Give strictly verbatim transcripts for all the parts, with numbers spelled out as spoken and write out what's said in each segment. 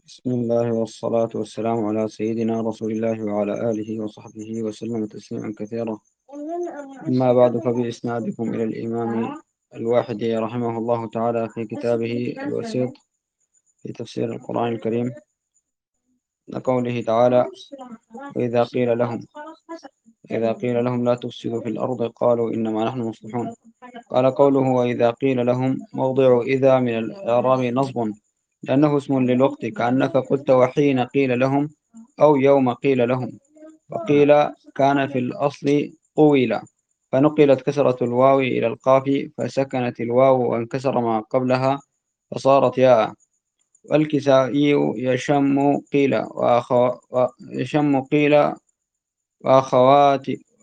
بسم الله والصلاة والسلام على سيدنا رسول الله وعلى آله وصحبه وسلم تسليما كثيرا. أما بعد، فبإسنادكم إلى الإمام الواحدي رحمه الله تعالى في كتابه الوسيط في تفسير القرآن الكريم لقوله تعالى: وإذا قيل لهم إذا قيل لهم لا تفسدوا في الأرض قالوا إنما نحن مصلحون. قال قوله وإذا قيل لهم موضع إذا من الإعراب نصب، لأنه اسم للوقت، كأنك قلت وحين قيل لهم أو يوم قيل لهم. وقيل كان في الأصل قويل، فنقلت كسرة الواو إلى القاف فسكنت الواو وانكسر ما قبلها فصارت ياء. والكسائي يشم قيل وأخو... يشم قيل وأخوات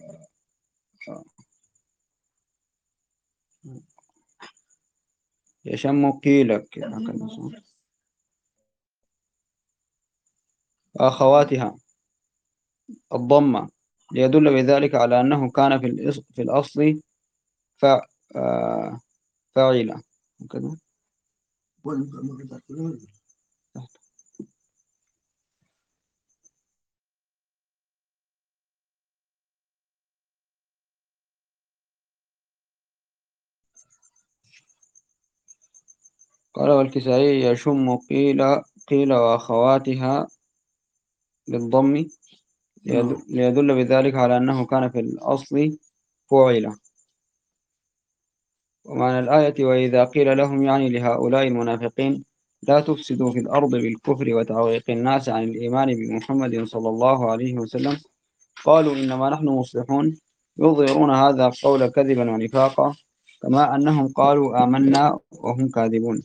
يشم قيل وأخواتها الضمة، ليدل بذلك على أنه كان في الإص- في الأصل فع... آه، فاعلا وكذا. قال والكسائي يشم قيل قيل وأخواتها بالضم، ليدل, ليدل بذلك على أنه كان في الأصل فعل. ومعنى الآية وإذا قيل لهم يعني لهؤلاء المنافقين لا تفسدوا في الأرض بالكفر وتعويق الناس عن الإيمان بمحمد صلى الله عليه وسلم قالوا إنما نحن مصلحون، يظهرون هذا القول كذبا ونفاقا، كما أنهم قالوا آمنا وهم كاذبون.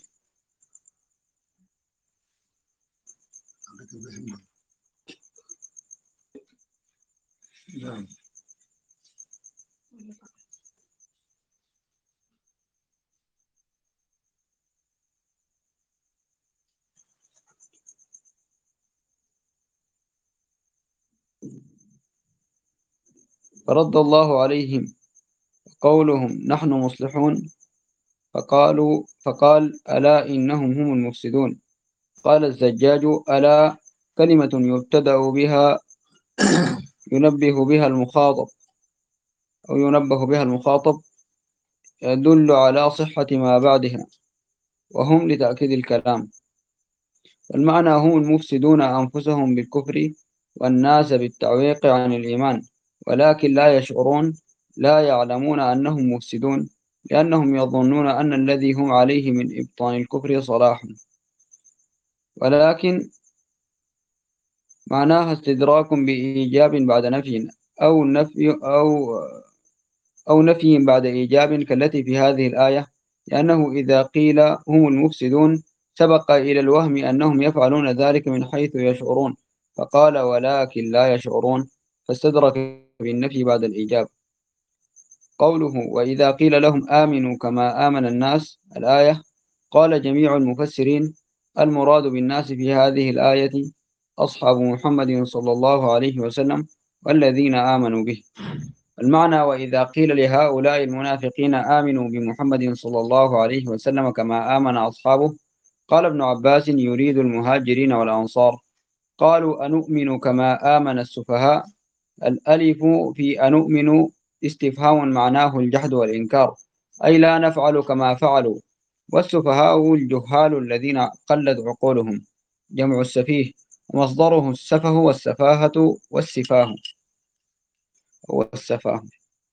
فرد الله عليهم قولهم نحن مصلحون، فقالوا فقال ألا إنهم هم المفسدون. قال الزجاج ألا كلمة يبتدأ بها ينبه بها المخاطب أو ينبه بها المخاطب يدل على صحة ما بعدها، وهم لتأكيد الكلام. والمعنى هم المفسدون أنفسهم بالكفر والناس بالتعويق عن الإيمان، ولكن لا يشعرون، لا يعلمون أنهم مفسدون، لأنهم يظنون أن الذي هم عليه من إبطان الكفر صلاح. ولكن معناها استدراك بإيجاب بعد نفي، أو نفي أو أو نفي بعد إيجاب كالتي في هذه الآية، لأنه إذا قيل هم المفسدون سبق إلى الوهم أنهم يفعلون ذلك من حيث يشعرون، فقال ولكن لا يشعرون، فاستدرك بالنفي بعد الإيجاب. قوله وإذا قيل لهم آمنوا كما آمن الناس الآية، قال جميع المفسرين المراد بالناس في هذه الآية أصحاب محمد صلى الله عليه وسلم والذين آمنوا به. المعنى وإذا قيل لهؤلاء المنافقين آمنوا بمحمد صلى الله عليه وسلم كما آمن أصحابه، قال ابن عباس يريد المهاجرين والأنصار. قالوا أنؤمن كما آمن السفهاء، الألف في أنؤمن استفهام معناه الجحد والإنكار، أي لا نفعل كما فعلوا. والسفهاء الجهال الذين قلت عقولهم، جمع السفيه، ومصدره السفه والسفاهة والسفاه والسفاه.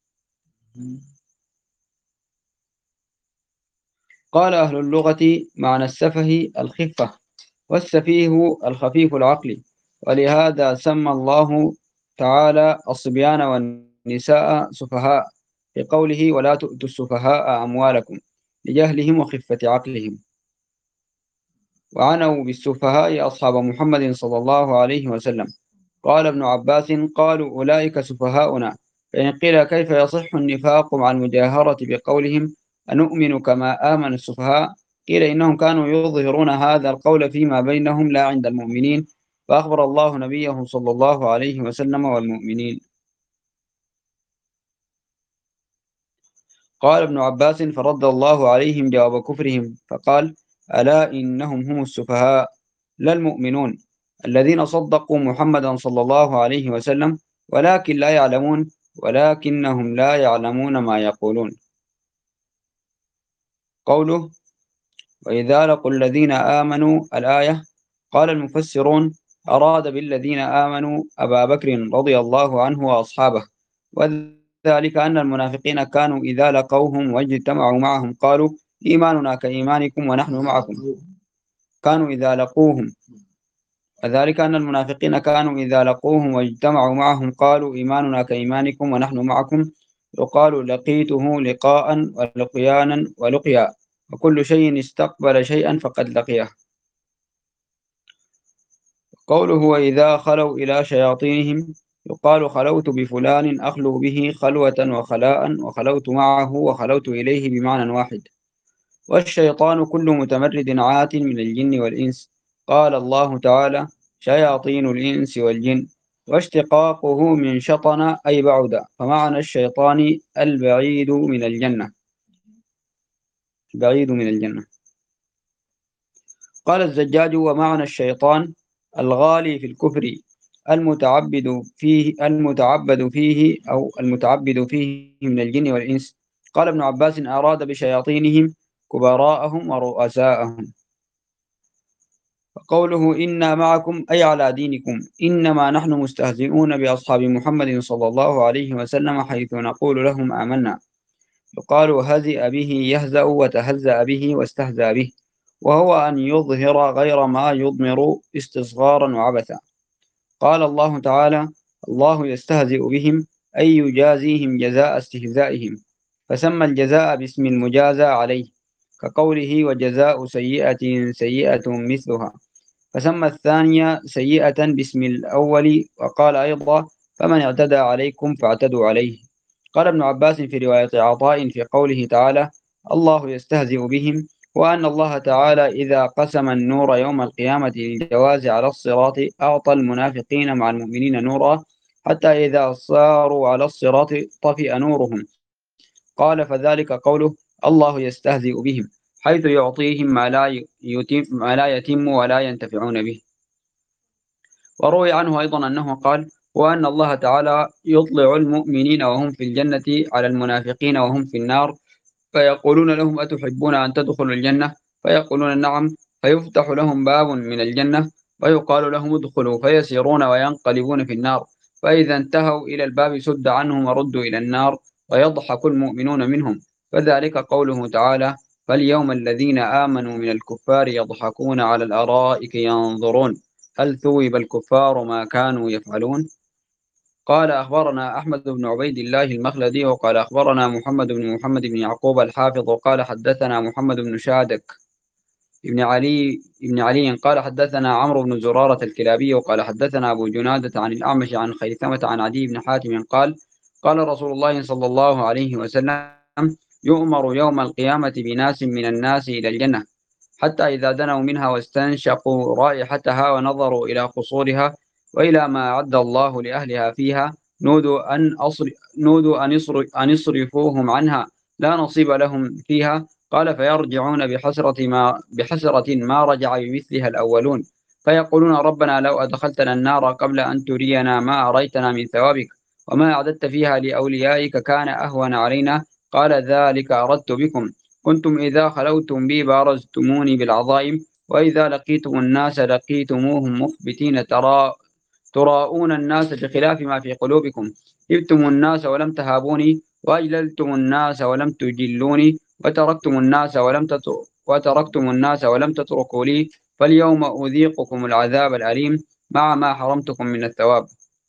قال أهل اللغة معنى السفه الخفة، والسفيه الخفيف العقل، ولهذا سمى الله تعالى الصبيان والنساء سفهاء في قوله ولا تؤتوا السفهاء أموالكم، لجهلهم وخفة عقلهم. وعنوا بالسفهاء أصحاب محمد صلى الله عليه وسلم. قال ابن عباس قالوا أولئك سفهاؤنا. فإن قيل كيف يصح النفاق مع المجاهرة بقولهم أنؤمن كما آمن السفهاء، قيل إنهم كانوا يظهرون هذا القول فيما بينهم لا عند المؤمنين، فأخبر الله نبيه صلى الله عليه وسلم والمؤمنين. قال ابن عباس فرد الله عليهم جواب كفرهم فقال ألا إنهم هم السفهاء، لا المؤمنون الذين صدقوا محمدا صلى الله عليه وسلم، ولكن لا يعلمون ولكنهم لا يعلمون ما يقولون. قوله وإذا لقوا الذين آمنوا الآية، قال المفسرون أراد بالذين آمنوا أبا بكر رضي الله عنه وأصحابه، وذلك أن المنافقين كانوا إذا لقوهم واجتمعوا معهم قالوا إيماننا كإيمانكم ونحن معكم. كانوا إذا لقوهم وذلك أن المنافقين كانوا إذا لقوهم واجتمعوا معهم قالوا إيماننا كإيمانكم ونحن معكم. يقال لقيته لقاء ولقيانا ولقيا، وكل شيء استقبل شيئا فقد لقيه. قوله وإذا خلوا إلى شياطينهم، يقال خلوت بفلان أخلو به خلوة وخلاء، وخلوت معه وخلوت إليه بمعنى واحد. والشيطان كل متمرد عات من الجن والإنس. قال الله تعالى شياطين الإنس والجن، واشتقاقه من شطن أي بعد، فمعنى الشيطان البعيد من الجنة، بعيد من الجنة. قال الزجاج ومعنى الشيطان الغالي في الكفر المتعبد فيه المتعبد فيه أو المتعبد فيه من الجن والإنس. قال ابن عباس أراد بشياطينهم كبراءهم ورؤساءهم. قوله إنا معكم أي على دينكم، إنما نحن مستهزئون بأصحاب محمد صلى الله عليه وسلم، حيث نقول لهم آمنا. يقال هزئ به يهزأ وتهزأ به واستهزأ به، وهو أن يظهر غير ما يضمر استصغارا وعبثا. قال الله تعالى الله يستهزئ بهم أي يجازيهم جزاء استهزائهم، فسمى الجزاء باسم المجازى عليه، كقوله وجزاء سيئة سيئة مثلها، فسمى الثانية سيئة باسم الأول، وقال أيضا فمن اعتدى عليكم فاعتدوا عليه. قال ابن عباس في رواية عطاء في قوله تعالى الله يستهزئ بهم، وأن الله تعالى إذا قسم النور يوم القيامة للجواز على الصراط أعطى المنافقين مع المؤمنين نورا، حتى إذا صاروا على الصراط طفئ نورهم. قال فذلك قوله الله يستهزئ بهم، حيث يعطيهم ما لا يتم, ما لا يتم ولا ينتفعون به. وروي عنه أيضا أنه قال وأن الله تعالى يطلع المؤمنين وهم في الجنة على المنافقين وهم في النار، فيقولون لهم أتحبون أن تدخلوا الجنة؟ فيقولون نعم، فيفتح لهم باب من الجنة ويقال لهم ادخلوا، فيسيرون وينقلبون في النار، فإذا انتهوا إلى الباب سد عنهم وردوا إلى النار ويضحك المؤمنون منهم. فذلك قوله تعالى فاليوم الذين آمنوا من الكفار يضحكون على الأرائك ينظرون هل ثوب الكفار ما كانوا يفعلون. قال أخبرنا أحمد بن عبيد الله المخلدي، وقال أخبرنا محمد بن محمد بن يعقوب الحافظ، وقال حدثنا محمد بن شادك ابن علي ابن علي قال حدثنا عمرو بن زرارة الكلابي، وقال حدثنا أبو جنادة عن الأعمش عن خيثمة عن عدي بن حاتم قال قال رسول الله صلى الله عليه وسلم يؤمر يوم القيامة بناس من الناس إلى الجنة، حتى إذا دنوا منها واستنشقوا رائحتها ونظروا إلى قصورها وإلى ما أعد الله لأهلها فيها نودوا أن أصر نودوا أن يصر أن يصرفوهم عنها لا نصيب لهم فيها. قال فيرجعون بحسرة ما بحسرة ما رجع بمثلها الأولون، فيقولون ربنا لو أدخلتنا النار قبل أن ترينا ما أريتنا من ثوابك وما أعددت فيها لأوليائك كان أهون علينا. قال ذلك أردت بكم، كنتم إذا خلوتم بي بارزتموني بالعظائم، وإذا لقيتم الناس لقيتموهم مخبتين ترى تراءون الناس بخلاف ما في قلوبكم، جبتم الناس ولم تهابوني، وأجللتم الناس ولم تجلوني، وتركتم الناس ولم تتركوا وتركتم الناس ولم تتركوا لي، فاليوم أذيقكم العذاب الأليم مع ما حرمتكم من الثواب.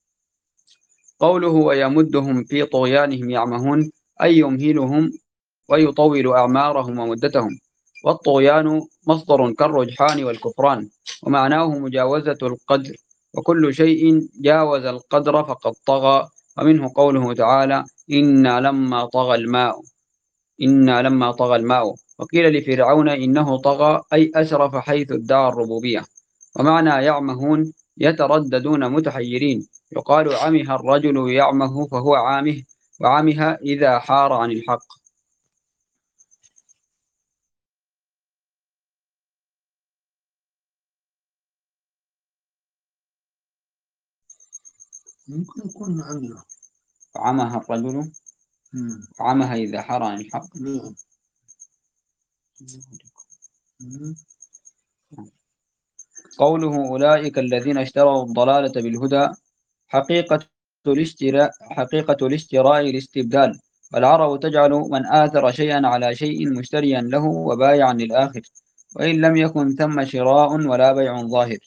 قوله ويمدهم في طغيانهم يعمهون أي يمهلهم ويطول أعمارهم ومدتهم. والطغيان مصدر كالرجحان والكفران، ومعناه مجاوزة القدر، وكل شيء جاوز القدر فقد طغى. ومنه قوله تعالى إنا لما طغى الماء إنا لما طغى الماء وقيل لفرعون إنه طغى أي أسرف حيث ادعى الربوبية. ومعنى يعمهون يترددون متحيرين، يقال عمه الرجل يعمه فهو عامه، وعمه إذا حار عن الحق. ممكن يكون عندنا. طعمها الرجل، طعمها إذا حرى انحق. نعم. قوله أولئك الذين اشتروا الضلالة بالهدى، حقيقة الاشتراء حقيقة الاشتراء الاستبدال، والعرب تجعل من آثر شيئا على شيء مشتريا له وبايعا للآخر، وإن لم يكن ثم شراء ولا بيع ظاهر.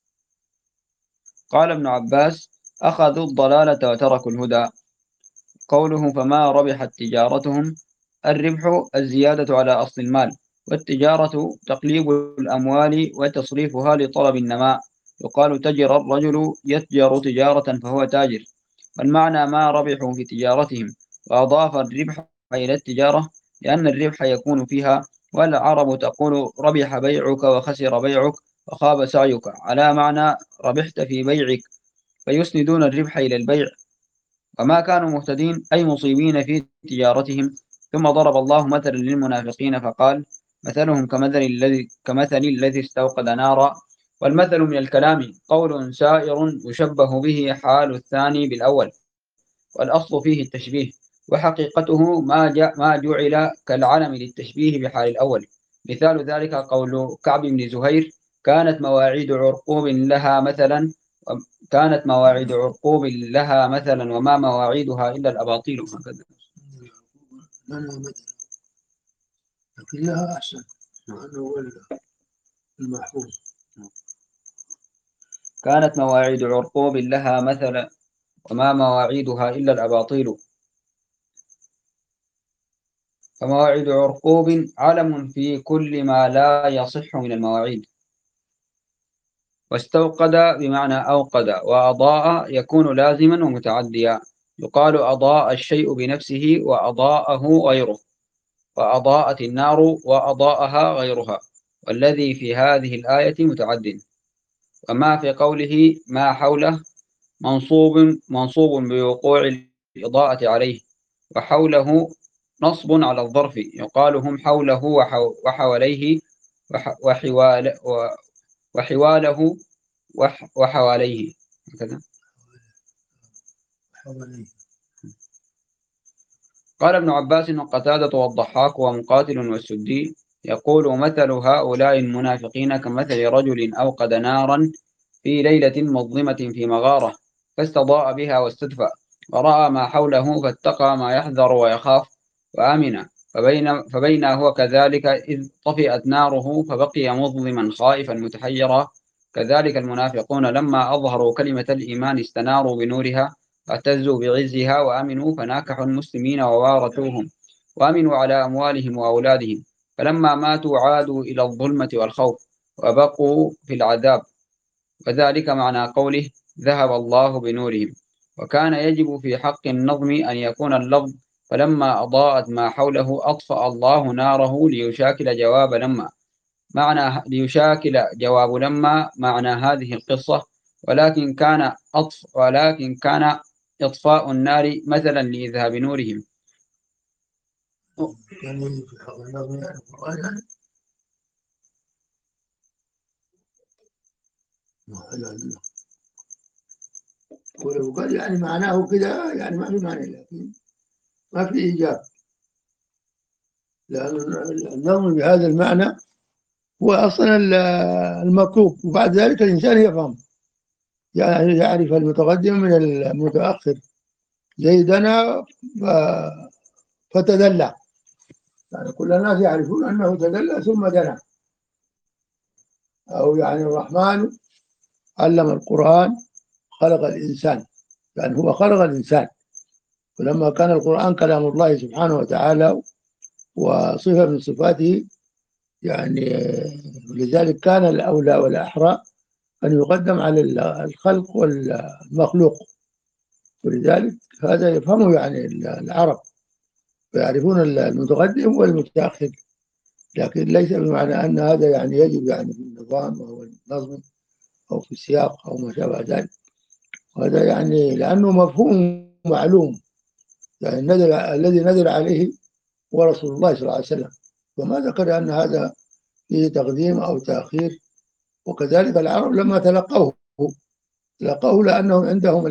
قال ابن عباس: أخذوا الضلالة وتركوا الهدى. قوله فما ربحت تجارتهم، الربح الزيادة على أصل المال، والتجارة تقليب الأموال وتصريفها لطلب النماء. يقال تجر الرجل يتجر تجارة فهو تاجر، والمعنى ما ربحوا في تجارتهم، وأضاف الربح إلى التجارة لأن الربح يكون فيها. والعرب تقول ربح بيعك وخسر بيعك وخاب سعيك، على معنى ربحت في بيعك، فيسندون الربح إلى البيع. وما كانوا مهتدين أي مصيبين في تجارتهم. ثم ضرب الله مثلا للمنافقين فقال: مثلهم كمثل الذي كمثل الذي استوقد نارا. والمثل من الكلام قول سائر يشبه به حال الثاني بالأول، والأصل فيه التشبيه، وحقيقته ما جاء ما جعل كالعلم للتشبيه بحال الأول. مثال ذلك قول كعب بن زهير: كانت مواعيد عرقوب لها مثلا كانت مواعيد عرقوب لها مثلا وما مواعيدها إلا الأباطيل. هكذا. لنا مثلا، لكن لها أحسن، لأنه هو المحفوظ. كانت مواعيد عرقوب لها مثلا وما مواعيدها إلا الأباطيل. فمواعيد عرقوب علم في كل ما لا يصح من المواعيد. واستوقد بمعنى أوقد، وأضاء يكون لازما ومتعديا. يقال أضاء الشيء بنفسه وأضاءه غيره، وأضاءت النار وأضاءها غيرها، والذي في هذه الآية متعد. وما في قوله ما حوله منصوب منصوب بوقوع الإضاءة عليه، وحوله نصب على الظرف. يقال هم حوله وحو وحواليه وحوال وحواله وحواليه. هكذا. قال ابن عباس وقتادة والضحاك ومقاتل والسدي: يقول مثل هؤلاء المنافقين كمثل رجل أوقد نارا في ليلة مظلمة في مغارة، فاستضاء بها واستدفأ، ورأى ما حوله فاتقى ما يحذر ويخاف وآمن. فبين, فبين هو كذلك إذ طفئت ناره فبقي مظلما خائفا متحيرا. كذلك المنافقون لما أظهروا كلمة الإيمان استناروا بنورها، اعتزوا بعزها وأمنوا فناكحوا المسلمين ووارثوهم، وأمنوا على أموالهم وأولادهم، فلما ماتوا عادوا إلى الظلمة والخوف وبقوا في العذاب. وذلك معنى قوله ذهب الله بنورهم. وكان يجب في حق النظم أن يكون اللفظ فلما أضاءت ما حوله أطفأ الله ناره ليشاكل جواب لما معنى ليشاكل جواب لما معنى هذه القصة. ولكن كان أطف ولكن كان إطفاء النار مثلا لإذهاب نورهم. يعني في حق النظم يعني القرآن يعني ولو قال يعني معناه كده يعني ما في معنى، لكن ما في إيجاب، لأن النظم بهذا المعنى هو أصلا المطلوب، وبعد ذلك الإنسان يفهم، يعني يعرف المتقدم من المتأخر. زي دنا فتدلى، يعني كل الناس يعرفون أنه تدلى ثم دنا. أو يعني الرحمن علم القرآن خلق الإنسان، يعني هو خلق الإنسان. ولما كان القرآن كلام الله سبحانه وتعالى وصفة من صفاته، يعني لذلك كان الأولى والأحرى أن يقدم على الخلق والمخلوق. ولذلك هذا يفهمه يعني العرب، ويعرفون المتقدم والمتأخر، لكن ليس بمعنى أن هذا يعني يجب يعني في النظام أو النظم أو في السياق أو ما شابه ذلك. وهذا يعني لأنه مفهوم معلوم، يعني نزل الذي نزل عليه هو رسول الله صلى الله عليه وسلم، وما ذكر أن هذا فيه تقديم أو تأخير. وكذلك العرب لما تلقوه لقوا لأنهم عندهم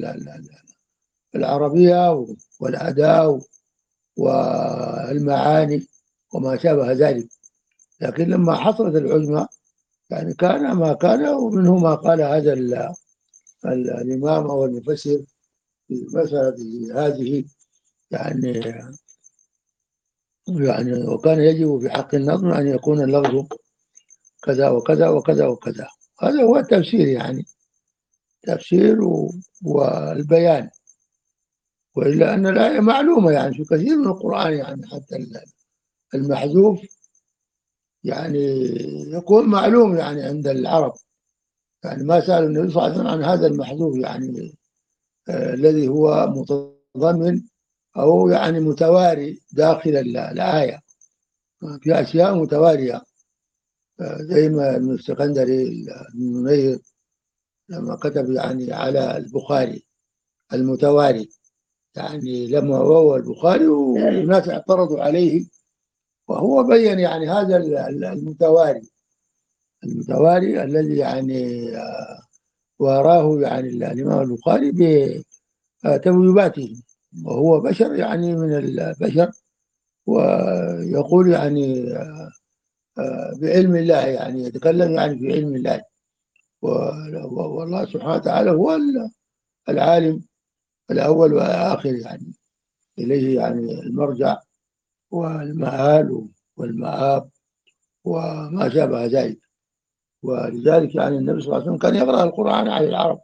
العربية والأداء والمعاني وما شابه ذلك. لكن لما حصلت العجمة يعني كان ما كان، ومنه ما قال هذا الإمام أو المفسر في المسألة هذه، يعني يعني وكان يجب في حق النظم أن يكون اللفظ كذا وكذا وكذا وكذا. هذا هو التفسير، يعني تفسير والبيان. وإلا أن الآية معلومة يعني في كثير من القرآن، يعني حتى المحذوف يعني يكون معلوم يعني عند العرب. يعني ما سأل النبي صلى الله عليه وسلم عن هذا المحذوف، يعني آه الذي هو متضمن أو يعني متواري داخل الآية، في أشياء متوارية آه زي ما ابن السكندري المنير لما كتب يعني على البخاري المتواري، يعني لما روى البخاري والناس اعترضوا عليه، وهو بين يعني هذا المتواري المتواري الذي يعني وراه يعني الإمام البخاري بتبويباته، وهو بشر يعني من البشر، ويقول يعني بعلم الله، يعني يتكلم يعني في علم الله، والله سبحانه وتعالى هو العالم الأول والآخر، يعني إليه يعني المرجع والمآل والمآب وما شابه ذلك. ولذلك يعني النبي صلى الله عليه وسلم كان يقرأ القرآن على العرب،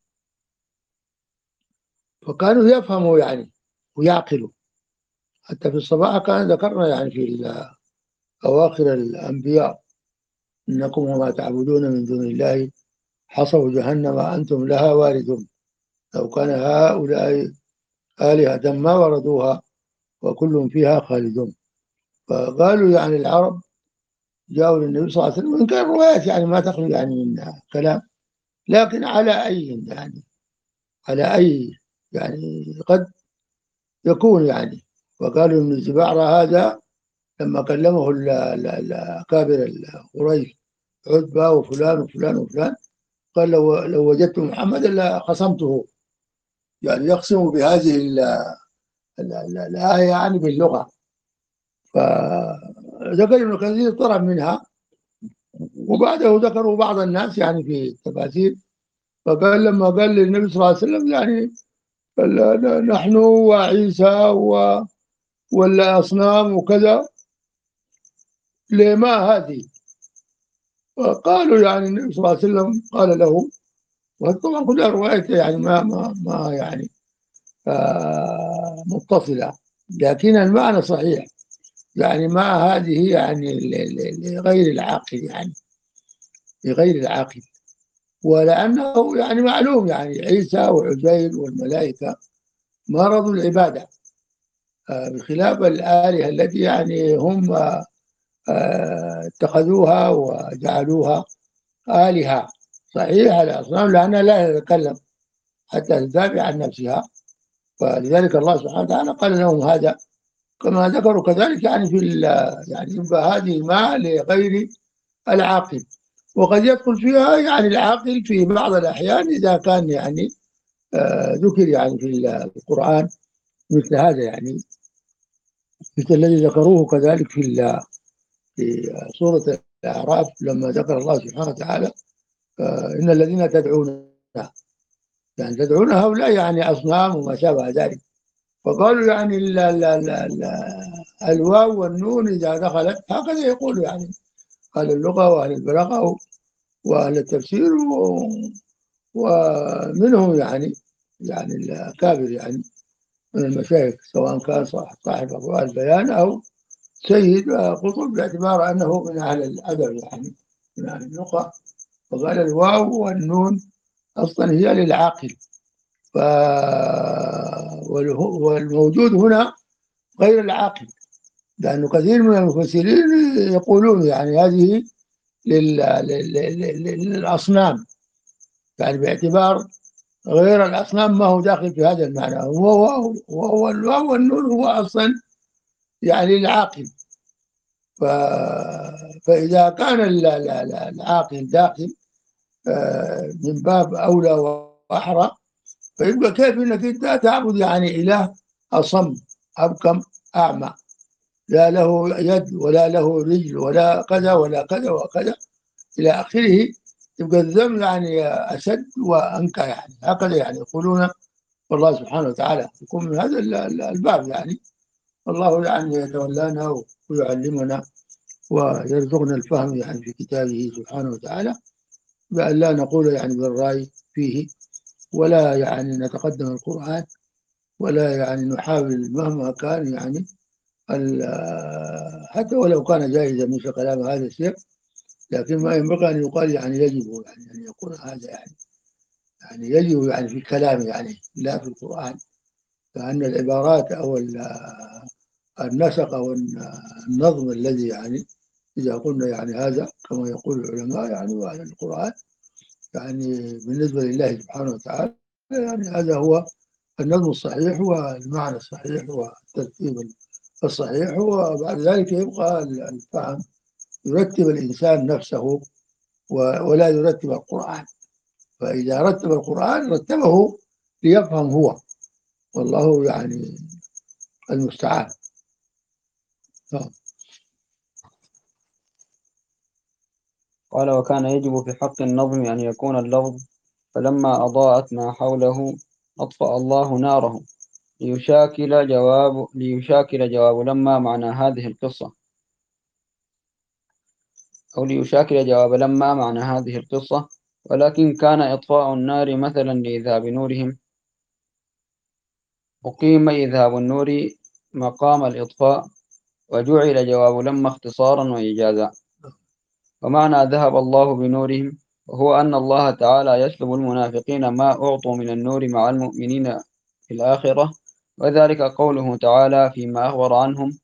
فكانوا يفهموا يعني ويعقلوا. حتى في الصباح كان ذكرنا يعني في أواخر الأنبياء: إنكم وما تعبدون من دون الله حصب جهنم أنتم لها واردون، لو كان هؤلاء آلهة ما وردوها وكل فيها خالدون. فقالوا يعني العرب جاءوا للنبي صلى الله عليه وسلم، وإن كان روايات يعني ما تخلو يعني من كلام، لكن على أي يعني على أي يعني قد يكون يعني. وقالوا إن الزبعرة هذا لما كلمه الأكابر قريش عتبة وفلان وفلان وفلان، قال لو لو وجدت محمدا لخصمته، يعني يقسم بهذه الآية يعني باللغة. فذكر ابن كثير طرف منها، وبعده ذكروا بعض الناس يعني في التفاسير، فقال لما قال للنبي صلى الله عليه وسلم يعني نحن وعيسى والأصنام وكذا، لما هذه؟ قالوا يعني النبي صلى الله عليه وسلم قال له، وطبعا كلها روايات يعني ما ما ما يعني آه متصلة، لكن المعنى صحيح، يعني ما هذه يعني لغير العاقل، يعني لغير العاقل. ولأنه يعني معلوم يعني عيسى وعزير والملائكة ما رضوا العبادة، آه بخلاف الآلهة التي يعني هم آه اتخذوها وجعلوها آلهة. صحيح الأصنام لأنها لا تتكلم حتى تدافع عن نفسها، فلذلك الله سبحانه وتعالى قال لهم هذا، كما ذكروا كذلك يعني في يعني هذه ما لغير العاقل. وقد يدخل فيها يعني العاقل في بعض الأحيان إذا كان يعني آه ذكر يعني في القرآن مثل هذا، يعني مثل الذي ذكروه كذلك في في سورة الأعراف لما ذكر الله سبحانه وتعالى آه إن الذين تدعون، يعني تدعون هؤلاء يعني أصنام وما شابه ذلك. فقالوا يعني ال ال ال ال الواو والنون إذا دخلت هكذا يقول يعني أهل اللغة وأهل البلاغة وأهل التفسير، ومنهم يعني يعني الأكابر يعني من المشايخ، سواء كان صاحب أضواء البيان أو سيد قطب، باعتبار أنه من أهل الأدب يعني من أهل اللغة. فقال الواو والنون أصلا هي للعاقل، ف والموجود هنا غير العاقل، لأنه كثير من المفسرين يقولون يعني هذه للأصنام، يعني باعتبار غير الأصنام ما هو داخل في هذا المعنى، وهو وهو الواو والنون هو أصلا يعني العاقل. ف... فإذا كان العاقل داخل من باب أولى وأحرى. فيبقى كيف إنك أنت تعبد يعني إله أصم أبكم أعمى، لا له يد ولا له رجل ولا كذا ولا كذا وكذا إلى آخره. يبقى الذنب يعني أشد وأنكى، يعني هكذا يعني يقولون. والله سبحانه وتعالى يكون من هذا الباب يعني. والله يعني يتولانا ويعلمنا ويرزقنا الفهم يعني في كتابه سبحانه وتعالى، بأن لا نقول يعني بالرأي فيه، ولا يعني نتقدم القرآن، ولا يعني نحاول مهما كان يعني حتى ولو كان جائزا مثل كلام هذا الشيخ، لكن ما ينبغي أن يقال يعني يجب يعني أن يكون هذا يعني يعني يجب يعني في الكلام يعني لا في القرآن. فأن العبارات أو النسق أو النظم الذي يعني إذا قلنا يعني هذا كما يقول العلماء يعني وعلى القرآن يعني بالنسبة لله سبحانه وتعالى، يعني هذا هو النظم الصحيح والمعنى الصحيح والترتيب الصحيح. وبعد ذلك يبقى الفهم، يرتب الإنسان نفسه ولا يرتب القرآن. فإذا رتب القرآن رتبه ليفهم هو، والله يعني المستعان. قال: وكان يجب في حق النظم أن يكون اللفظ فلما أضاءت ما حوله أطفأ الله ناره، ليشاكل جواب ليشاكل جواب لما معنى هذه القصة، أو ليشاكل جواب لما معنى هذه القصة. ولكن كان إطفاء النار مثلا لإذهاب نورهم، أقيم إذهاب النور مقام الإطفاء، وجعل جواب لما اختصارا وإيجازا. ومعنى ذهب الله بنورهم وهو أن الله تعالى يسلب المنافقين ما أعطوا من النور مع المؤمنين في الآخرة. وذلك قوله تعالى فيما أخبر عنهم: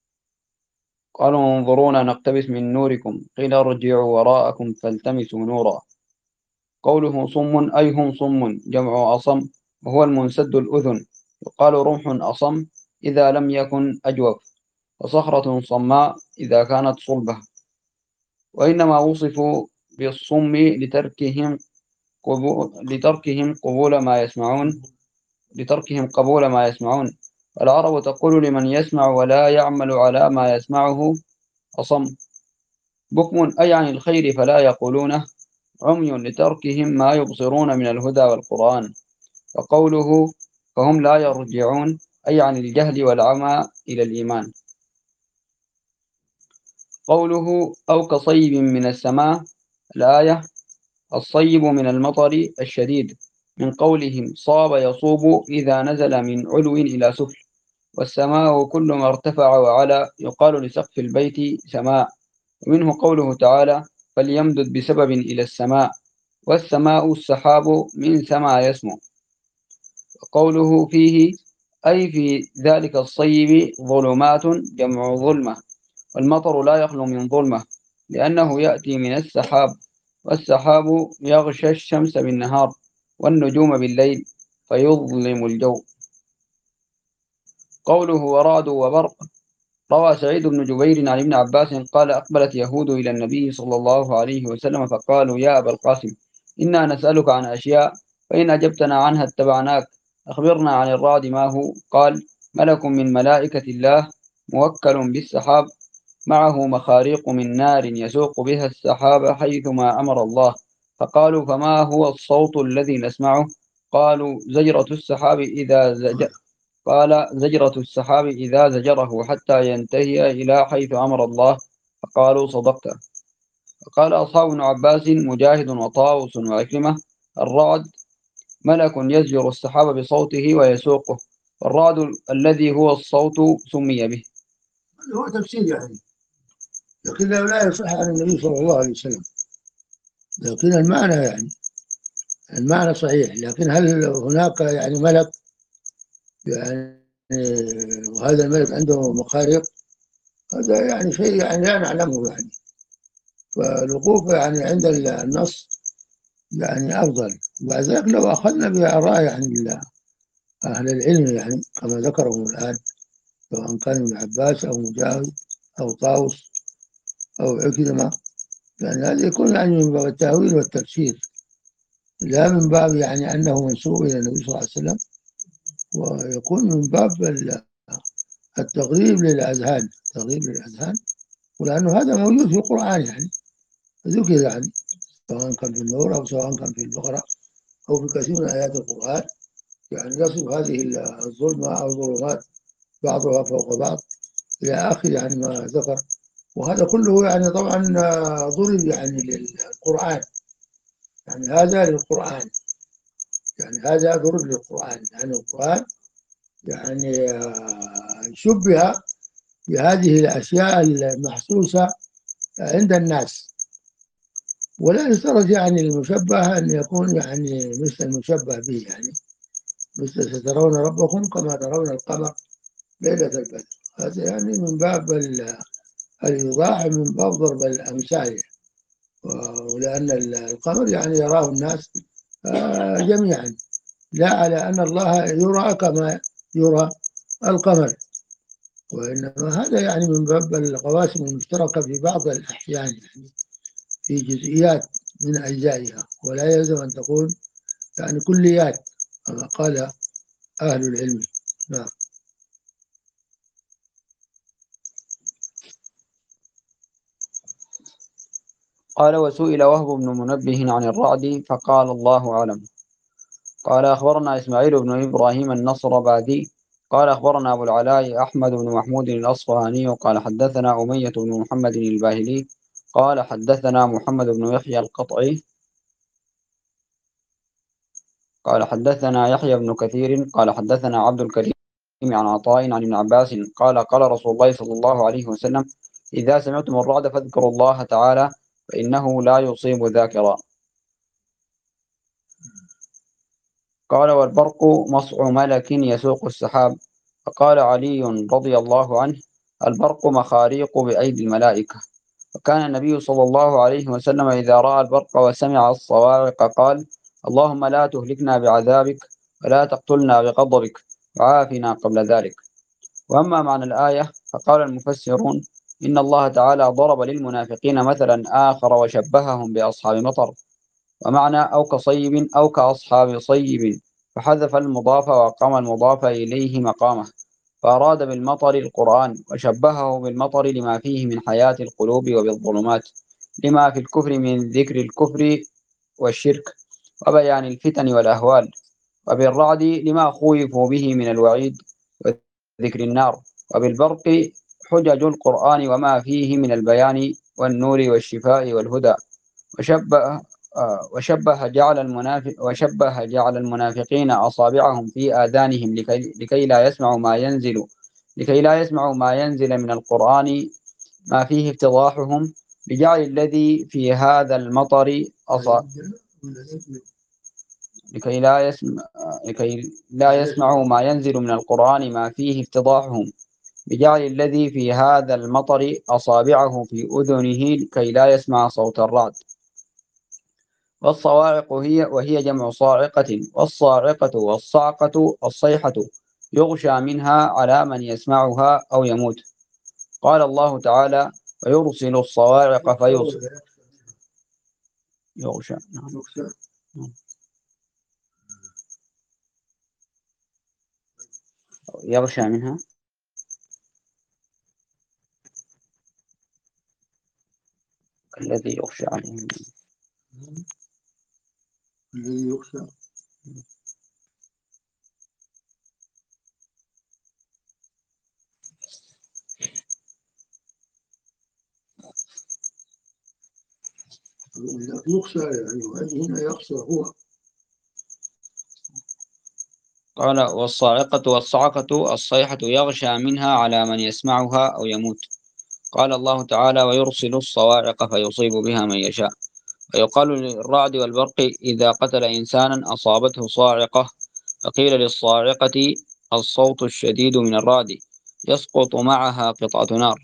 قالوا انظرونا نقتبس من نوركم قيل ارجعوا وراءكم فالتمسوا نورا. قوله صم أي هم صم جمع أصم، وهو المنسد الأذن. يقال رمح أصم إذا لم يكن أجوف، وصخرة صماء إذا كانت صلبة. وإنما وصفوا بالصم لتركهم قبول لتركهم قبول ما يسمعون لتركهم قبول ما يسمعون. والعرب تقول لمن يسمع ولا يعمل على ما يسمعه: أصم. بكم أي عن الخير فلا يقولونه، عمي لتركهم ما يبصرون من الهدى والقرآن. وقوله فهم لا يرجعون أي عن الجهل والعمى إلى الإيمان. قوله أو كصيب من السماء، الآية: الصيب من المطر الشديد، من قولهم صاب يصوب إذا نزل من علو إلى سفل. والسماء كل ما ارتفع وعلى، يقال لسقف البيت سماء. ومنه قوله تعالى: فليمدد بسبب إلى السماء. والسماء السحاب من سما يسمو. وقوله فيه أي في ذلك الصيب ظلمات جمع ظلمة، والمطر لا يخلو من ظلمة لأنه يأتي من السحاب، والسحاب يغشى الشمس بالنهار والنجوم بالليل فيظلم الجو. قوله ورعد وبرق، روى سعيد بن جبير عن ابن عباس قال: أقبلت يهود إلى النبي صلى الله عليه وسلم فقالوا: يا أبا القاسم، إنا نسألك عن أشياء فإن أجبتنا عنها اتبعناك، أخبرنا عن الرعد ما هو؟ قال: ملك من ملائكة الله موكل بالسحاب، معه مخاريق من نار يسوق بها السحاب حيثما أمر الله. فقالوا: فما هو الصوت الذي نسمعه؟ قالوا: زجرة السحاب إذا زج... قال: زجرة السحاب إذا زجره حتى ينتهي إلى حيث أمر الله. فقالوا: صدقت. فقال أصحاب ابن عباس مجاهد وطاووس وعكرمة: الرعد ملك يزجر السحاب بصوته ويسوقه، والرعد الذي هو الصوت سمي به. هو تفسير يعني، لكن لا يصح عن النبي صلى الله عليه وسلم، لكن المعنى يعني المعنى صحيح. لكن هل هناك يعني ملك يعني وهذا الملك عنده مخارق؟ هذا يعني شيء يعني لا نعلمه يعني. فالوقوف يعني عند النص يعني أفضل. وبعد ذلك لو أخذنا بآراء يعني أهل العلم يعني كما ذكرهم الآن، سواء كان ابن عباس أو مجاهد أو طاووس أو عكرمة، يعني هذا يكون يعني من باب التأويل والتفسير. لا من باب يعني أنه منسوب إلى النبي صلى الله عليه وسلم، ويكون من باب التغريب للأذهان، تغريب للأذهان، ولأنه هذا موجود في القرآن يعني ذكر يعني، سواء كان في النور أو سواء كان في البقرة أو في كثير من آيات القرآن، يعني يصف هذه الظلمة أو ظلمات بعضها فوق بعض إلى آخر يعني ما ذكر. وهذا كله يعني طبعا ضرب يعني للقرآن، يعني هذا للقرآن، يعني هذا ضرب للقرآن، يعني القرآن يعني شبه بهذه الأشياء المحسوسة عند الناس، ولا يشترط يعني المشبه أن يكون يعني مثل المشبه به، يعني مثل سترون ربكم كما ترون القمر ليلة البدر، هذا يعني من باب الإيضاح، من باب ضرب الأمثال، ولأن القمر يعني يراه الناس جميعا، لا على أن الله يرى كما يرى القمر، وإنما هذا يعني من باب القواسم المشتركة في بعض الأحيان، يعني في جزئيات من أجزائها، ولا يلزم أن تكون يعني كليات كما قال أهل العلم. نعم. قال وسئل وهب بن منبه عن الرعد فقال الله أعلم. قال أخبرنا إسماعيل بن إبراهيم النصربادي قال أخبرنا أبو العلاء أحمد بن محمود الأصفهاني قال حدثنا أمية بن محمد الباهلي قال حدثنا محمد بن يحيى القطعي قال حدثنا يحيى بن كثير قال حدثنا عبد الكريم عن عطاء عن ابن عباس قال قال رسول الله صلى الله عليه وسلم إذا سمعتم الرعد فاذكروا الله تعالى فإنه لا يصيب ذاكرا. قال والبرق مصع ملك يسوق السحاب. فقال علي رضي الله عنه البرق مخاريق بأيدي الملائكة. وكان النبي صلى الله عليه وسلم إذا رأى البرق وسمع الصواعق قال اللهم لا تهلكنا بعذابك ولا تقتلنا بغضبك وعافنا قبل ذلك. وأما معنى الآية فقال المفسرون إن الله تعالى ضرب للمنافقين مثلا آخر وشبههم بأصحاب مطر، ومعنى أو كصيب أو كأصحاب صيب، فحذف المضاف وأقام المضاف إليه مقامه، فأراد بالمطر القرآن وشبهه بالمطر لما فيه من حياة القلوب وبالظلمات لما في الكفر من ذكر الكفر والشرك وبيان الفتن والأهوال، وبالرعد لما خوفوا به من الوعيد وذكر النار، وبالبرق حجج القرآن وما فيه من البيان والنور والشفاء والهدى. وشبه آه، وشبه جعل المنافق وشبه جعل المنافقين أصابعهم في آذانهم لكي, لكي لا يسمعوا ما ينزل لكي لا يسمعوا ما ينزل من القرآن ما فيه افتضاحهم بجعل الذي في هذا المطر أص... لكي لا يسمع لكي لا يسمعوا ما ينزل من القرآن ما فيه افتضاحهم بجعل الذي في هذا المطر أصابعه في أذنه لكي لا يسمع صوت الرعد. والصواعق هي وهي جمع صاعقة، والصاعقة والصعقة الصيحة يغشى منها على من يسمعها أو يموت. قال الله تعالى ويرسل الصواعق فيصل يغشى نعم. يغشى منها الذي يغشى عليه الذي يخشى. يخشى يعني هنا يخشى هو. قال والصاعقة والصعقة الصيحة يغشى منها على من يسمعها أو يموت. قال الله تعالى ويرسل الصواعق فيصيب بها من يشاء. ويقال للرعد والبرق إذا قتل إنسانا أصابته صاعقة، فقيل للصاعقة الصوت الشديد من الرعد يسقط معها قطعة نار،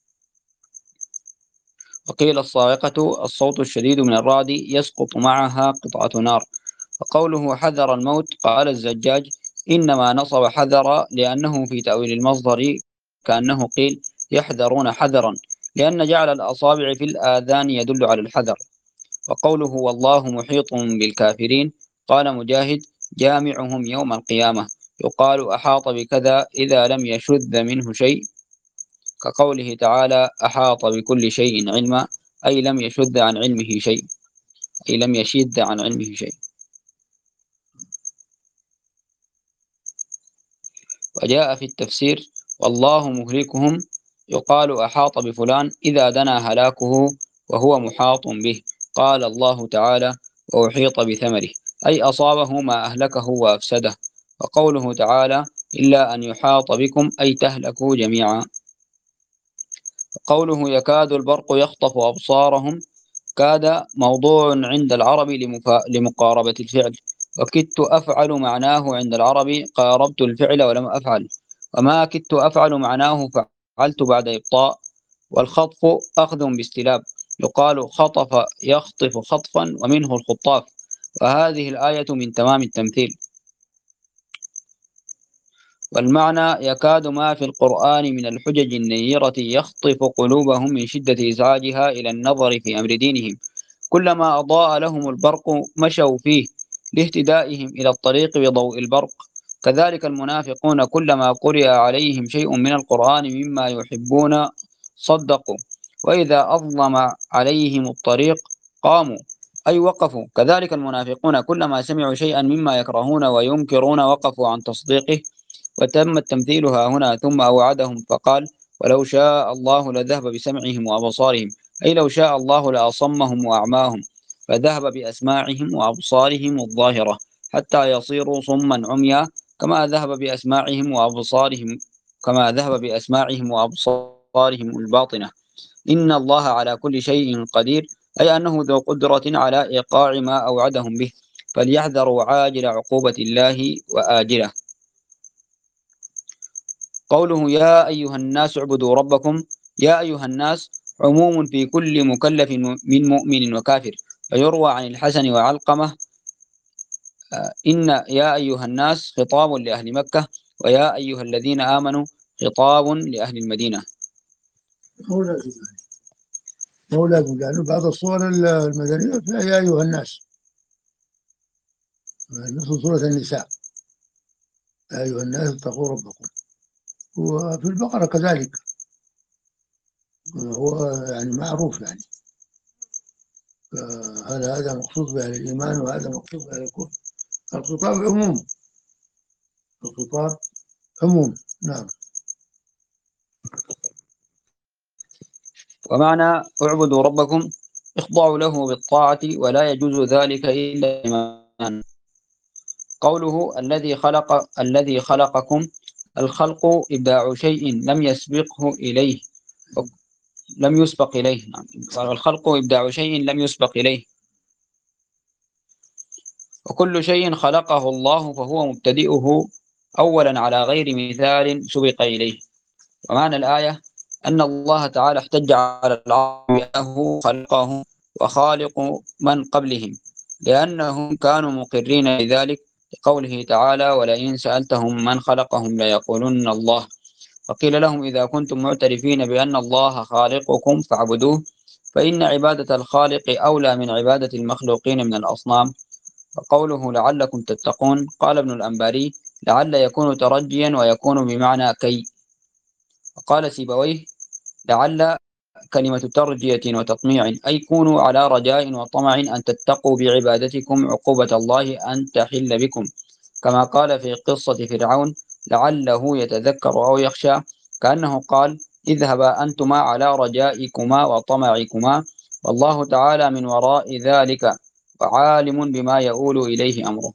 وقيل الصاعقة الصوت الشديد من الرعد يسقط معها قطعة نار. وقوله حذر الموت قال الزجاج إنما نصب حذر لأنه في تأويل المصدر كأنه قيل يحذرون حذرا، لأن جعل الأصابع في الآذان يدل على الحذر. وقوله والله محيط بالكافرين قال مجاهد جامعهم يوم القيامة، يقال أحاط بكذا إذا لم يشذ منه شيء، كقوله تعالى أحاط بكل شيء علما، أي لم يشذ عن علمه شيء، أي لم يشذ عن علمه شيء. وجاء في التفسير والله مهلكهم، يقال أحاط بفلان إذا دنا هلاكه وهو محاط به، قال الله تعالى وأحيط بثمره، أي أصابه ما أهلكه وأفسده. وقوله تعالى إلا أن يحاط بكم أي تهلكوا جميعا. قوله يكاد البرق يخطف أبصارهم، كاد موضوع عند العرب لمقاربة الفعل، وكدت أفعل معناه عند العرب قاربت الفعل ولم أفعل، وما كدت أفعل معناه فعلت بعد إبطاء. والخطف أخذ باستلاب، يقال خطف يخطف خطفا ومنه الخطاف، وهذه الآية من تمام التمثيل. والمعنى يكاد ما في القرآن من الحجج النيرة يخطف قلوبهم من شدة إزعاجها إلى النظر في أمر دينهم، كلما أضاء لهم البرق مشوا فيه لاهتدائهم إلى الطريق بضوء البرق. كذلك المنافقون كلما قرئ عليهم شيء من القرآن مما يحبون صدقوا، وإذا أظلم عليهم الطريق قاموا أي وقفوا. كذلك المنافقون كلما سمعوا شيئا مما يكرهون وينكرون وقفوا عن تصديقه. وتم تمثيلها هنا ثم أوعدهم فقال ولو شاء الله لذهب بسمعهم وأبصارهم، أي لو شاء الله لأصمهم وأعماهم فذهب بأسماعهم وأبصارهم الظاهرة حتى يصيروا صما عميا، كما ذهب بأسماعهم وأبصارهم كما ذهب بأسماعهم وأبصارهم الباطنة. إن الله على كل شيء قدير، أي أنه ذو قدرة على إيقاع ما أوعدهم به، فليحذروا عاجل عقوبة الله وآجله. قوله يا أيها الناس اعبدوا ربكم، يا أيها الناس عموم في كل مكلف من مؤمن وكافر، فيروى عن الحسن وعلقمة إن يا أيها الناس خطاب لأهل مكة، ويا أيها الذين آمنوا خطاب لأهل المدينة. مو لازم مو لازم لأنه بعض الصور المدنية فيها يا أيها الناس، نص سورة النساء يا أيها الناس اتقوا ربكم، وفي البقرة كذلك هو يعني معروف يعني، هذا هذا مخصوص بأهل الإيمان وهذا مخصوص بأهل الكفر. الخطاب عموم، الخطاب عموم. نعم. ومعنى اعبدوا ربكم اخضعوا له بالطاعة، ولا يجوز ذلك إلا بالإيمان. قوله الذي خلق الذي خلقكم، الخلق إبداع شيء لم يسبقه إليه لم يسبق إليه نعم. الخلق إبداع شيء لم يسبق إليه، وكل شيء خلقه الله فهو مبتدئه أولا على غير مثال سبق إليه. ومعنى الآية أن الله تعالى احتج على العرب أنه خلقهم وخالق من قبلهم، لأنهم كانوا مقرين بذلك، لقوله تعالى ولئن سألتهم من خلقهم ليقولن الله. فقيل لهم إذا كنتم معترفين بأن الله خالقكم فاعبدوه، فإن عبادة الخالق أولى من عبادة المخلوقين من الأصنام. وقوله لعلكم تتقون، قال ابن الأنباري لعل يكون ترجيا ويكون بمعنى كي. وقال سيبويه لعل كلمة ترجية وتطميع، أي كونوا على رجاء وطمع أن تتقوا بعبادتكم عقوبة الله أن تحل بكم، كما قال في قصة فرعون لعله يتذكر أو يخشى، كأنه قال اذهبا أنتما على رجائكما وطمعكما، والله تعالى من وراء ذلك وعالم بما يؤول إليه أمره.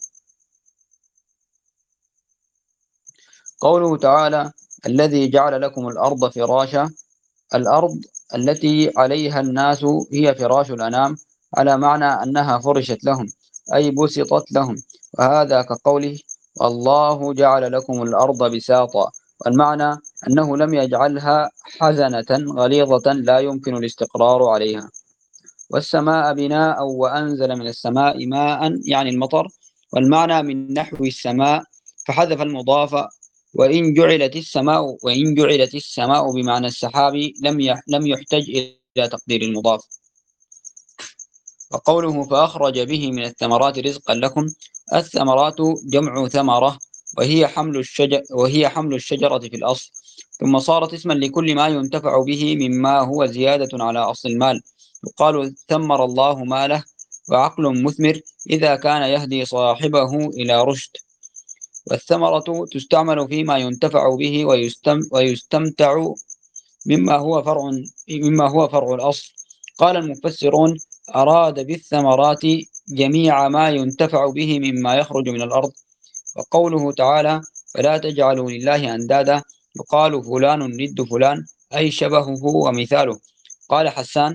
قوله تعالى الذي جعل لكم الأرض فراشا، الأرض التي عليها الناس هي فراش الأنام، على معنى أنها فرشت لهم أي بسطت لهم، وهذا كقوله والله جعل لكم الأرض بساطا، والمعنى أنه لم يجعلها حزنة غليظة لا يمكن الاستقرار عليها. والسماء بناء وأنزل من السماء ماء يعني المطر، والمعنى من نحو السماء فحذف المضاف. وإن جعلت السماء وإن جعلت السماء بمعنى السحاب لم لم يحتج إلى تقدير المضاف. وقوله فأخرج به من الثمرات رزقا لكم، الثمرات جمع ثمرة، وهي حمل الشجر وهي حمل الشجرة في الأصل، ثم صارت اسما لكل ما ينتفع به مما هو زيادة على أصل المال. يقال ثمر الله ماله، وعقل مثمر إذا كان يهدي صاحبه إلى رشد. والثمرة تستعمل فيما ينتفع به ويستم ويستمتع مما هو فرع مما هو فرع الأصل. قال المفسرون أراد بالثمرات جميع ما ينتفع به مما يخرج من الأرض. وقوله تعالى فلا تجعلوا لله أندادا، يقال فلان ند فلان أي شبهه ومثاله. قال حسان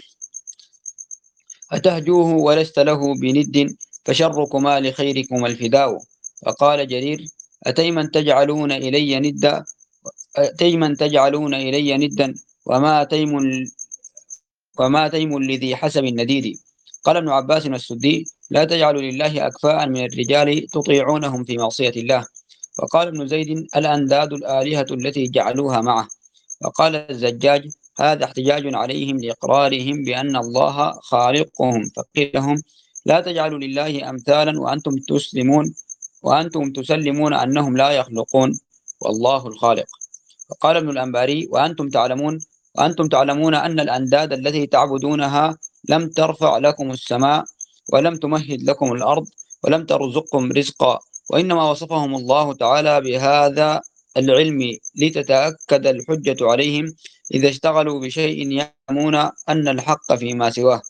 أتهجوه ولست له بند، فشركما لخيركما الفداء. وقال جرير أتيمن تجعلون إلي ندا أتيمن تجعلون إلي ندا وما تيم وما تيم لذي حسب النديد. قال ابن عباس والسدي لا تجعلوا لله أكفاء من الرجال تطيعونهم في معصية الله. وقال ابن زيد الأنداد الآلهة التي جعلوها معه. وقال الزجاج هذا احتجاج عليهم لإقرارهم بأن الله خالقهم، فقيل لهم لا تجعلوا لله أمثالا وأنتم تسلمون وأنتم تسلمون أنهم لا يخلقون والله الخالق. وقال ابن الأنباري وأنتم تعلمون وأنتم تعلمون أن الأنداد التي تعبدونها لم ترفع لكم السماء ولم تمهد لكم الأرض ولم ترزقكم رزقا، وإنما وصفهم الله تعالى بهذا العلم لتتأكد الحجة عليهم إذا اشتغلوا بشيء يعلمون أن الحق فيما سواه،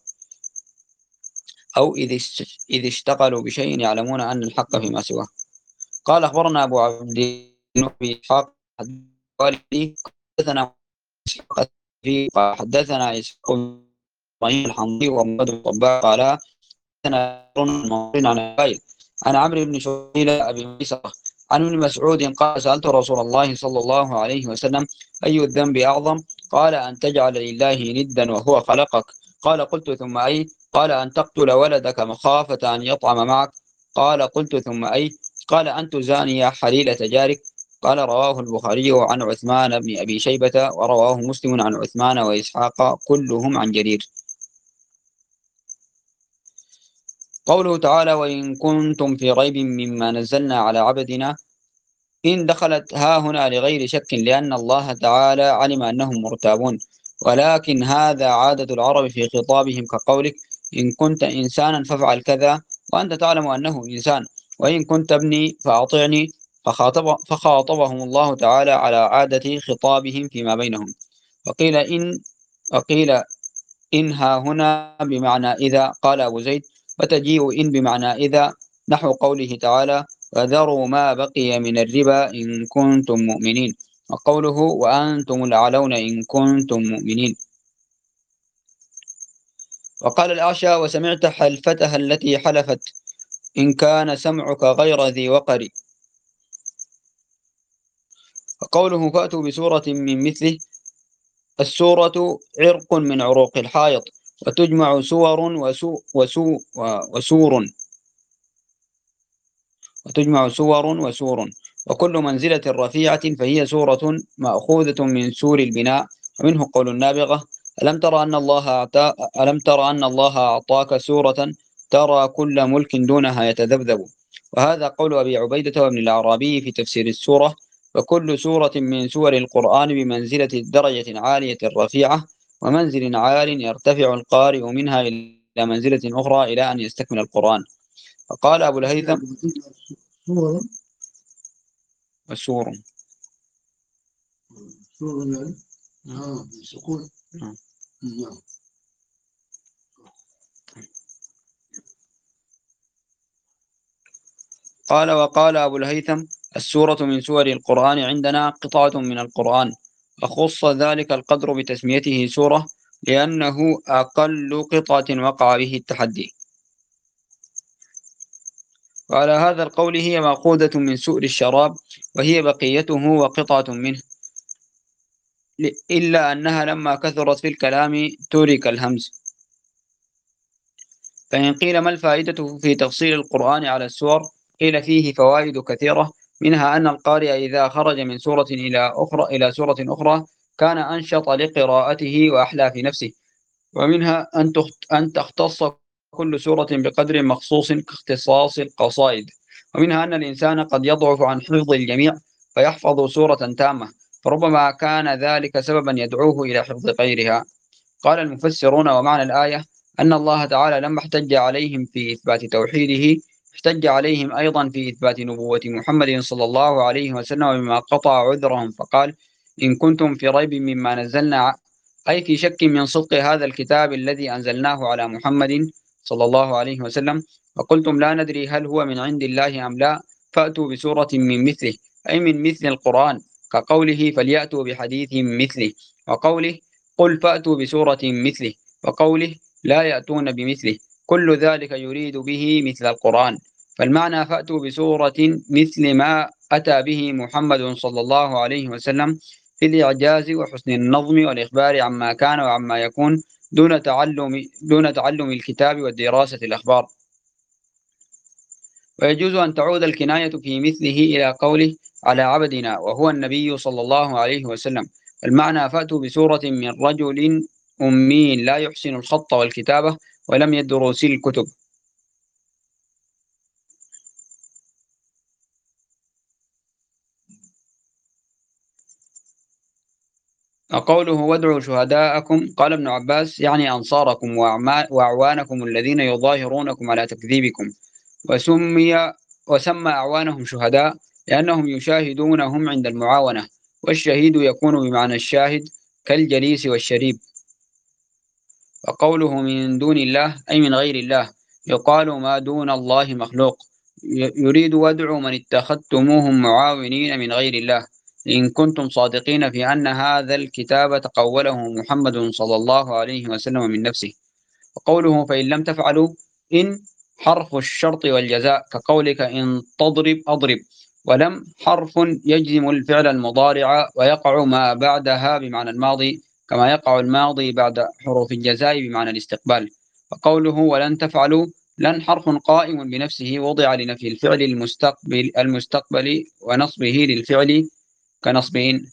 أو إذا اشتغلوا بشيء يعلمون أن الحق فيما سواه. قال أخبرنا أبو عبد الله بن إسحاق والدي حدثنا إسحاق قال حدثنا إسحاق بن الحنظي ومحمد بن طباع قال حدثنا عن عن عن عمرو بن شهيل أبي ميسرة عن ابن مسعود قال سألت رسول الله صلى الله عليه وسلم أي الذنب أعظم؟ قال أن تجعل لله ندا وهو خلقك. قال قلت ثم أي؟ قال أن تقتل ولدك مخافة أن يطعم معك. قال قلت ثم أي؟ قال أن تزاني حليلة جارك. قال رواه البخاري عن عثمان بن أبي شيبة ورواه مسلم عن عثمان وإسحاق كلهم عن جرير. قوله تعالى وإن كنتم في ريب مما نزلنا على عبدنا، إن دخلت ها هنا لغير شك لأن الله تعالى علم أنهم مرتابون، ولكن هذا عادة العرب في خطابهم كقولك إن كنت إنسانا فافعل كذا وأنت تعلم أنه إنسان، وإن كنت ابني فأطعني، فخاطب فخاطبهم الله تعالى على عادة خطابهم فيما بينهم. وقيل إن وقيل إن ها هنا بمعنى إذا. قال أبو زيد وتجيء إن بمعنى إذا نحو قوله تعالى وذروا ما بقي من الربا إن كنتم مؤمنين، وقوله وأنتم الأعلون إن كنتم مؤمنين. وقال الأعشى وسمعت حلفتها التي حلفت إن كان سمعك غير ذي وقر. وقوله فأتوا بسورة من مثله، السورة عرق من عروق الحائط، وتجمع سور وسو وسو وسور وتجمع سور وسور وكل منزلة رفيعة فهي سورة مأخوذة من سور البناء. ومنه قول النابغة ألم ترى أن الله أعطى ألم ترى أن الله أعطاك سورة ترى كل ملك دونها يتذبذب. وهذا قول أبي عبيدة وابن الأعرابي في تفسير السورة، وكل سورة من سور القرآن بمنزلة درجة عالية رفيعة ومنزل عال يرتفع القارئ منها إلى منزلة أخرى إلى أن يستكمل القرآن. فقال أبو الهيثم والسور قال وقال أبو الهيثم السورة من سور القرآن عندنا قطعة من القرآن، وخص ذلك القدر بتسميته سورة لأنه أقل قطعة وقع به التحدي. وعلى هذا القول هي مأخوذة من سؤر الشراب وهي بقيته وقطعة منه، إلا أنها لما كثرت في الكلام ترك الهمز. فإن قيل ما الفائدة في تفصيل القرآن على السور؟ قيل فيه فوائد كثيرة، منها أن القارئ إذا خرج من سورة إلى أخرى إلى سورة أخرى كان أنشط لقراءته وأحلى في نفسه، ومنها أن أن تختص كل سورة بقدر مخصوص كاختصاص القصائد. ومنها أن الإنسان قد يضعف عن حفظ الجميع فيحفظ سورة تامة، فربما كان ذلك سببا يدعوه إلى حفظ غيرها. قال المفسرون: ومعنى الآية أن الله تعالى لما احتج عليهم في إثبات توحيده احتج عليهم أيضا في إثبات نبوة محمد صلى الله عليه وسلم بما قطع عذرهم، فقال: إن كنتم في ريب مما نزلنا، أي في شك من صدق هذا الكتاب الذي أنزلناه على محمد صلى الله عليه وسلم، وقلتم لا ندري هل هو من عند الله أم لا، فأتوا بسورة من مثله، أي من مثل القرآن، كقوله: فليأتوا بحديث مثله، وقوله: قل فأتوا بسورة مثله، وقوله: لا يأتون بمثله. كل ذلك يريد به مثل القرآن. فالمعنى: فأتوا بسورة مثل ما أتى به محمد صلى الله عليه وسلم في الإعجاز وحسن النظم والإخبار عما كان وعما يكون دون تعلم دون تعلم الكتاب والدراسة الأخبار. ويجوز أن تعود الكناية في مثله إلى قوله: على عبدنا، وهو النبي صلى الله عليه وسلم. المعنى: فأتوا بسورة من رجل أمي لا يحسن الخط والكتابة ولم يدرس الكتب. وقوله: وادعوا شهداءكم، قال ابن عباس: يعني أنصاركم وأعوانكم الذين يظاهرونكم على تكذيبكم. وسمي وسمى أعوانهم شهداء لأنهم يشاهدونهم عند المعاونة، والشهيد يكون بمعنى الشاهد كالجليس والشريب. وقوله: من دون الله، أي من غير الله، يقال ما دون الله مخلوق. يريد: وادعوا من اتخذتموهم معاونين من غير الله، إن كنتم صادقين في أن هذا الكتاب تقوله محمد صلى الله عليه وسلم من نفسه. وقوله: فإن لم تفعلوا، إن حرف الشرط والجزاء، كقولك: إن تضرب أضرب. ولم حرف يجزم الفعل المضارع ويقع ما بعدها بمعنى الماضي، كما يقع الماضي بعد حروف الجزاء بمعنى الاستقبال. وقوله: ولن تفعلوا، لن حرف قائم بنفسه وضع لنفي الفعل المستقبل المستقبل ونصبه للفعل كنصبين.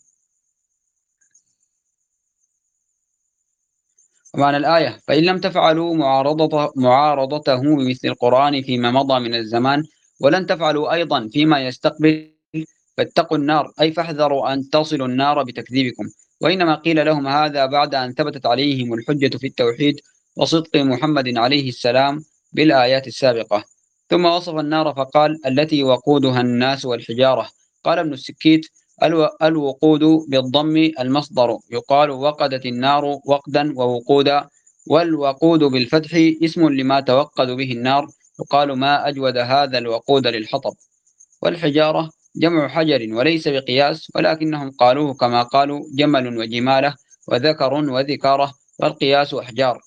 ومعنى الآية: فإن لم تفعلوا معارضته, معارضته بمثل القرآن فيما مضى من الزمان، ولن تفعلوا أيضا فيما يستقبل، فاتقوا النار، أي فاحذروا أن تصلوا النار بتكذيبكم. وإنما قيل لهم هذا بعد أن ثبتت عليهم الحجة في التوحيد وصدق محمد عليه السلام بالآيات السابقة. ثم وصف النار فقال: التي وقودها الناس والحجارة. قال ابن السكيت: الوقود بالضم المصدر، يقال وقدت النار وقدا ووقودا. والوقود بالفتح اسم لما توقد به النار، يقال ما أجود هذا الوقود للحطب. والحجارة جمع حجر وليس بقياس، ولكنهم قالوه كما قالوا جمل وجمالة وذكر وذكارة، والقياس أحجار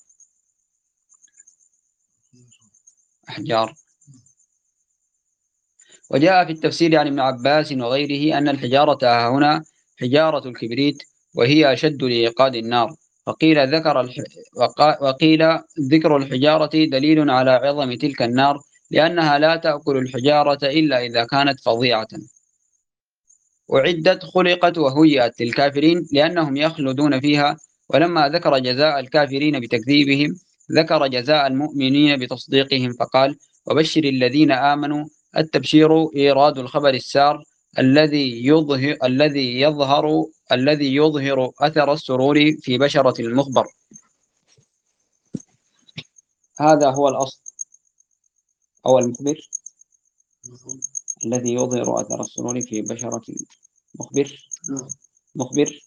أحجار. وجاء في التفسير عن ابن عباس وغيره أن الحجارة هنا حجارة الكبريت، وهي أشد لإيقاد النار. وقيل ذكر الح... وقيل ذكر الحجارة دليل على عظم تلك النار، لأنها لا تأكل الحجارة إلا إذا كانت فظيعة. أعدت خلقت وهيئت للكافرين لأنهم يخلدون فيها. ولما ذكر جزاء الكافرين بتكذيبهم ذكر جزاء المؤمنين بتصديقهم، فقال: وبشر الذين آمنوا. التبشير إيراد الخبر السار الذي يظهر الذي يظهر الذي يظهر أثر السرور في بشرة المخبر. هذا هو الأصل، أو المخبر الذي يظهر أثر السرور في بشرة المخبر. مخبر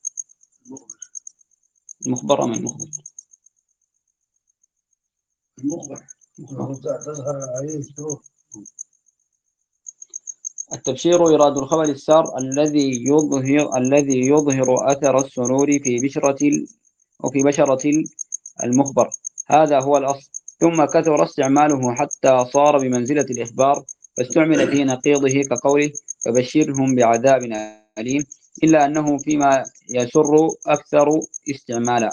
المخبر من المخبر المخبر تظهر عليه السرور. التبشير إيراد الخبر السار الذي يظهر الذي يظهر أثر السرور في بشرة أو في بشرة المخبر. هذا هو الأصل. ثم كثر استعماله حتى صار بمنزلة الإخبار، فاستعمل في نقيضه كقوله: فبشرهم بعذاب أليم، إلا أنه فيما يسر أكثر استعمالا.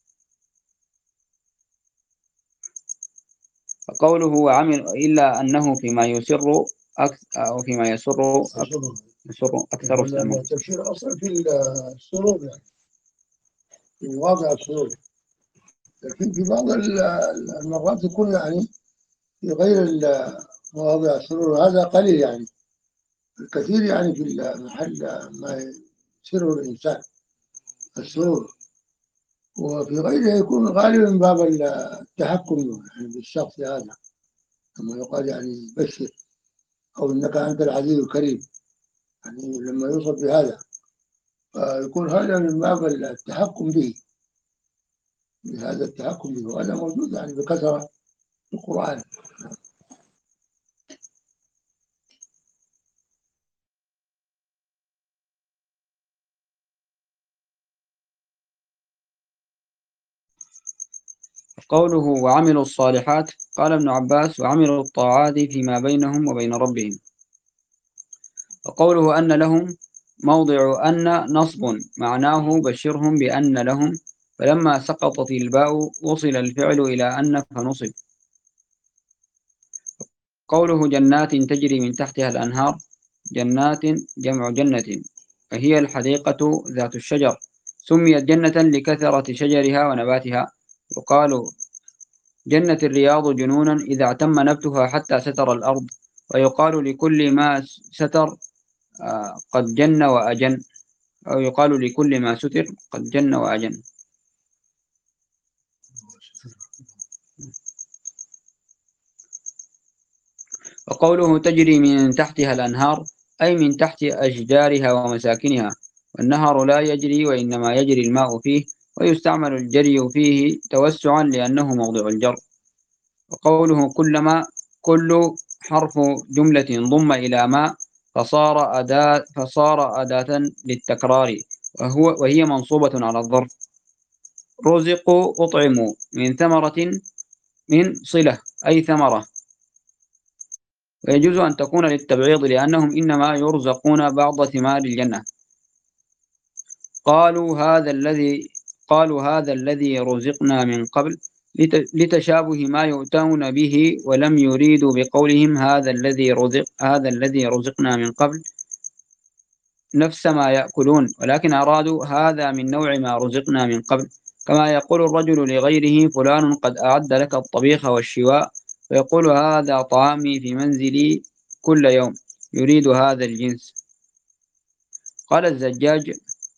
فقوله وعمل إلا أنه فيما يسر أكثر أو فيما يسر يسر أكثر استعمالا. التبشير أصلا في السرور، يعني في واقع السرور، لكن في بعض المرات يكون يعني في غير مواضع السرور هذا قليل يعني. الكثير يعني في المحل ما يسره الإنسان السرور، وفي غيره يكون غالبا من باب التحكم يعني بالشخص هذا، لما يقال يعني بشر أو إنك أنت العزيز الكريم، يعني لما يوصف بهذا فيكون هذا من باب التحكم به، هذا التحكم به، وهذا موجود يعني بكثرة في القرآن. قوله وعملوا الصالحات، قال ابن عباس وعملوا الطاعات فيما بينهم وبين ربهم. وقوله أن لهم موضع أن نصب، معناه بشرهم بأن لهم، فلما سقطت الباء وصل الفعل إلى أن فنصب. قوله جنات تجري من تحتها الأنهار، جنات جمع جنة، فهي الحديقة ذات الشجر، سميت جنة لكثرة شجرها ونباتها. يقال جنة الرياض جنونا إذا اعتم نبتها حتى ستر الأرض. ويقال لكل ما ستر قد جن وأجن، أو يقال لكل ما ستر قد جن وأجن. وقوله تجري من تحتها الأنهار، أي من تحت أشجارها ومساكنها، والنهر لا يجري وإنما يجري الماء فيه، ويستعمل الجري فيه توسعا لأنه موضع الجر. وقوله كلما، كل حرف جملة ضم إلى ما فصار أداة, فصار أداة للتكرار، وهو وهي منصوبة على الظرف. رزقوا أطعموا من ثمرة، من صلة أي ثمرة، ويجوز أن تكون للتبعيض لأنهم إنما يرزقون بعض ثمار الجنة. قالوا هذا الذي قالوا هذا الذي رزقنا من قبل لتشابه ما يؤتون به، ولم يريدوا بقولهم هذا الذي رزق هذا الذي رزقنا من قبل نفس ما يأكلون، ولكن أرادوا هذا من نوع ما رزقنا من قبل، كما يقول الرجل لغيره فلان قد أعد لك الطبيخ والشواء، ويقول هذا طعامي في منزلي كل يوم، يريد هذا الجنس. قال الزجاج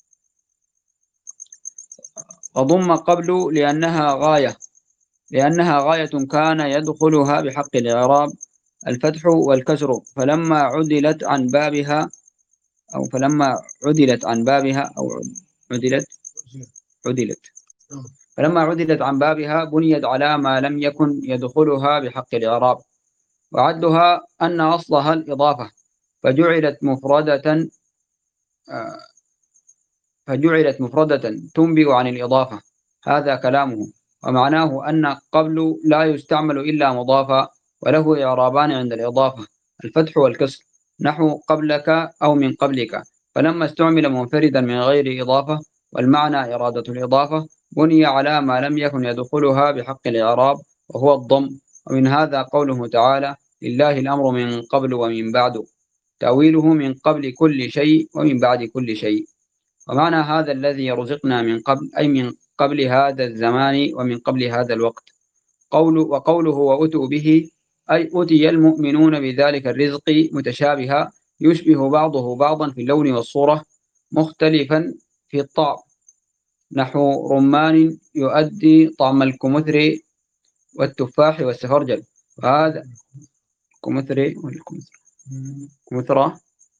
وضم قبل لأنها غاية لأنها غاية كان يدخلها بحق الإعراب الفتح والكسر، فلما عدلت عن بابها أو فلما عدلت عن بابها أو عدلت عدلت فلما عدلت عن بابها بنيت على ما لم يكن يدخلها بحق الإعراب، وعدها أن أصلها الإضافة فجعلت مفردة فجعلت مفردة تنبئ عن الإضافة. هذا كلامه، ومعناه أن قبل لا يستعمل إلا مضافا، وله إعرابان عند الإضافة الفتح والكسر، نحو قبلك أو من قبلك، فلما استعمل منفردا من غير إضافة والمعنى إرادة الإضافة بني على ما لم يكن يدخلها بحق الإعراب وهو الضم. ومن هذا قوله تعالى لله الأمر من قبل ومن بعد، تأويله من قبل كل شيء ومن بعد كل شيء. ومعنى هذا الذي رزقنا من قبل أي من قبل هذا الزمان ومن قبل هذا الوقت. قول وقوله وأتوا به أي أتي المؤمنون بذلك الرزق متشابها يشبه بعضه بعضا في اللون والصورة مختلفا في الطعم، نحو رمان يؤدي طعم الكمثرى والتفاح والسفرجل. وهذا كمثرى كمثرى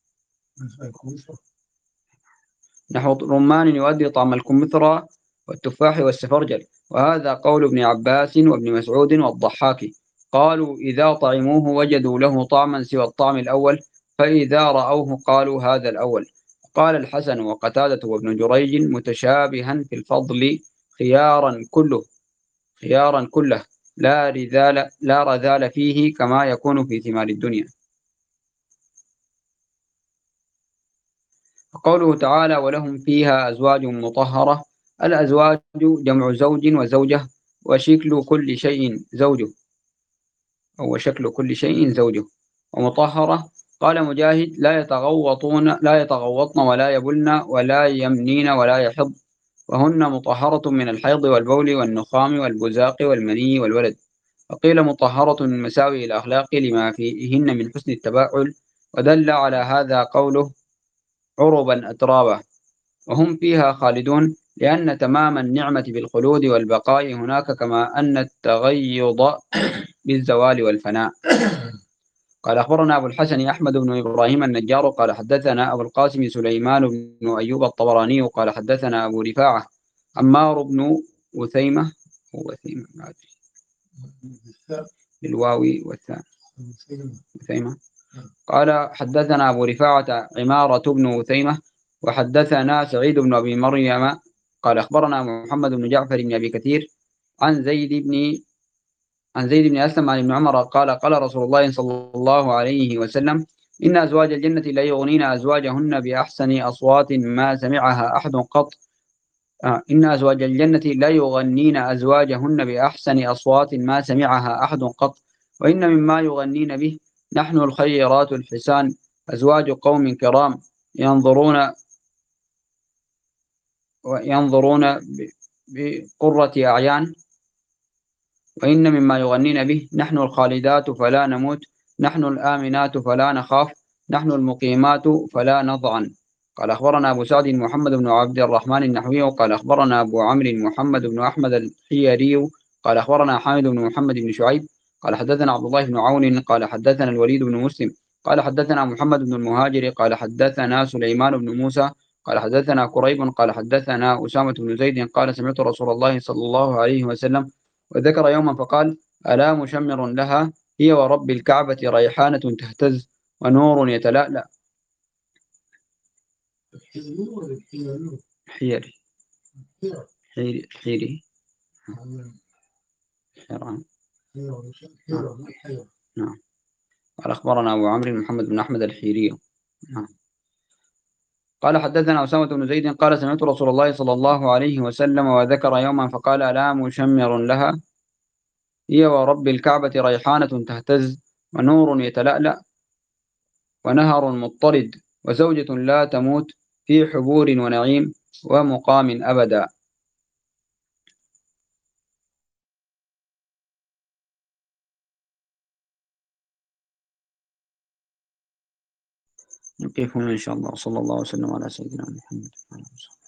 نحو رمان يؤدي طعم الكمثرى والتفاح والسفرجل. وهذا قول ابن عباس وابن مسعود والضحاك، قالوا إذا طعموه وجدوا له طعما سوى الطعم الأول، فإذا رأوه قالوا هذا الأول. قال الحسن وقتادة وابن جريج متشابها في الفضل خيارا كله خيارا كله لا رذال لا رذال فيه كما يكون في ثمار الدنيا. قوله تعالى ولهم فيها أزواج مطهرة، الأزواج جمع زوج وزوجة، وشكل كل شيء زوجه أو شكل كل شيء زوجه. ومطهرة قال مجاهد لا يتغوطون لا يتغوطن ولا يبلن ولا يمنين ولا يحض، وهن مطهرة من الحيض والبول والنخام والبزاق والمني والولد. وقيل مطهرة من مساوئ الأخلاق لما فيهن من حسن التباعل، ودل على هذا قوله عربا أترابا، وهم فيها خالدون، لأن تمام النعمة بالخلود والبقاء هناك، كما أن التغيض بالزوال والفناء. قال أخبرنا أبو الحسن أحمد بن إبراهيم النجار قال حدثنا أبو القاسم سليمان بن أيوب الطبراني قال حدثنا أبو رفاعة عمار بن وثيمة وثيمة بالواوي والثاء وثيمة قال حدثنا أبو رفاعة عمارة بن وثيمة وحدثنا سعيد بن أبي مريم قال أخبرنا محمد بن جعفر بن أبي كثير عن زيد بن عن زيد بن أسلم عن ابن عمر قال قال رسول الله صلى الله عليه وسلم إن أزواج الجنة لا يغنين أزواجهن بأحسن أصوات ما سمعها أحد قط آه إن أزواج الجنة لا يغنين أزواجهن بأحسن أصوات ما سمعها أحد قط، وإن مما يغنين به نحن الخيرات الحسان أزواج قوم كرام ينظرون وينظرون بقرة أعيان، وإن مما يغنين به نحن الخالدات فلا نموت، نحن الآمنات فلا نخاف، نحن المقيمات فلا نضعن. قال أخبرنا أبو سعد محمد بن عبد الرحمن النحوي قال أخبرنا أبو عمرو محمد بن أحمد الحيري قال أخبرنا حامد بن محمد بن شعيب قال حدثنا عبد الله بن عون قال حدثنا الوليد بن مسلم قال حدثنا محمد بن المهاجر قال حدثنا سليمان بن موسى قال حدثنا قريب قال حدثنا أسامة بن زيد قال سمعت رسول الله صلى الله عليه وسلم وذكر يوما فقال ألا مشمر لها هي ورب الكعبة ريحانة تهتز ونور يتلألأ. حيري حيري حيري حيران نعم. قال أخبرنا أبو عمرو محمد بن أحمد الحيري نعم. قال حدثنا أسامة بن زيد قال سمعت رسول الله صلى الله عليه وسلم وذكر يوما فقال ألا مشمر لها هي ورب الكعبة ريحانة تهتز ونور يتلألأ ونهر مضطرد وزوجة لا تموت في حبور ونعيم ومقام أبدا. نقف هنا إن شاء الله، صلى الله وسلم على سيدنا محمد.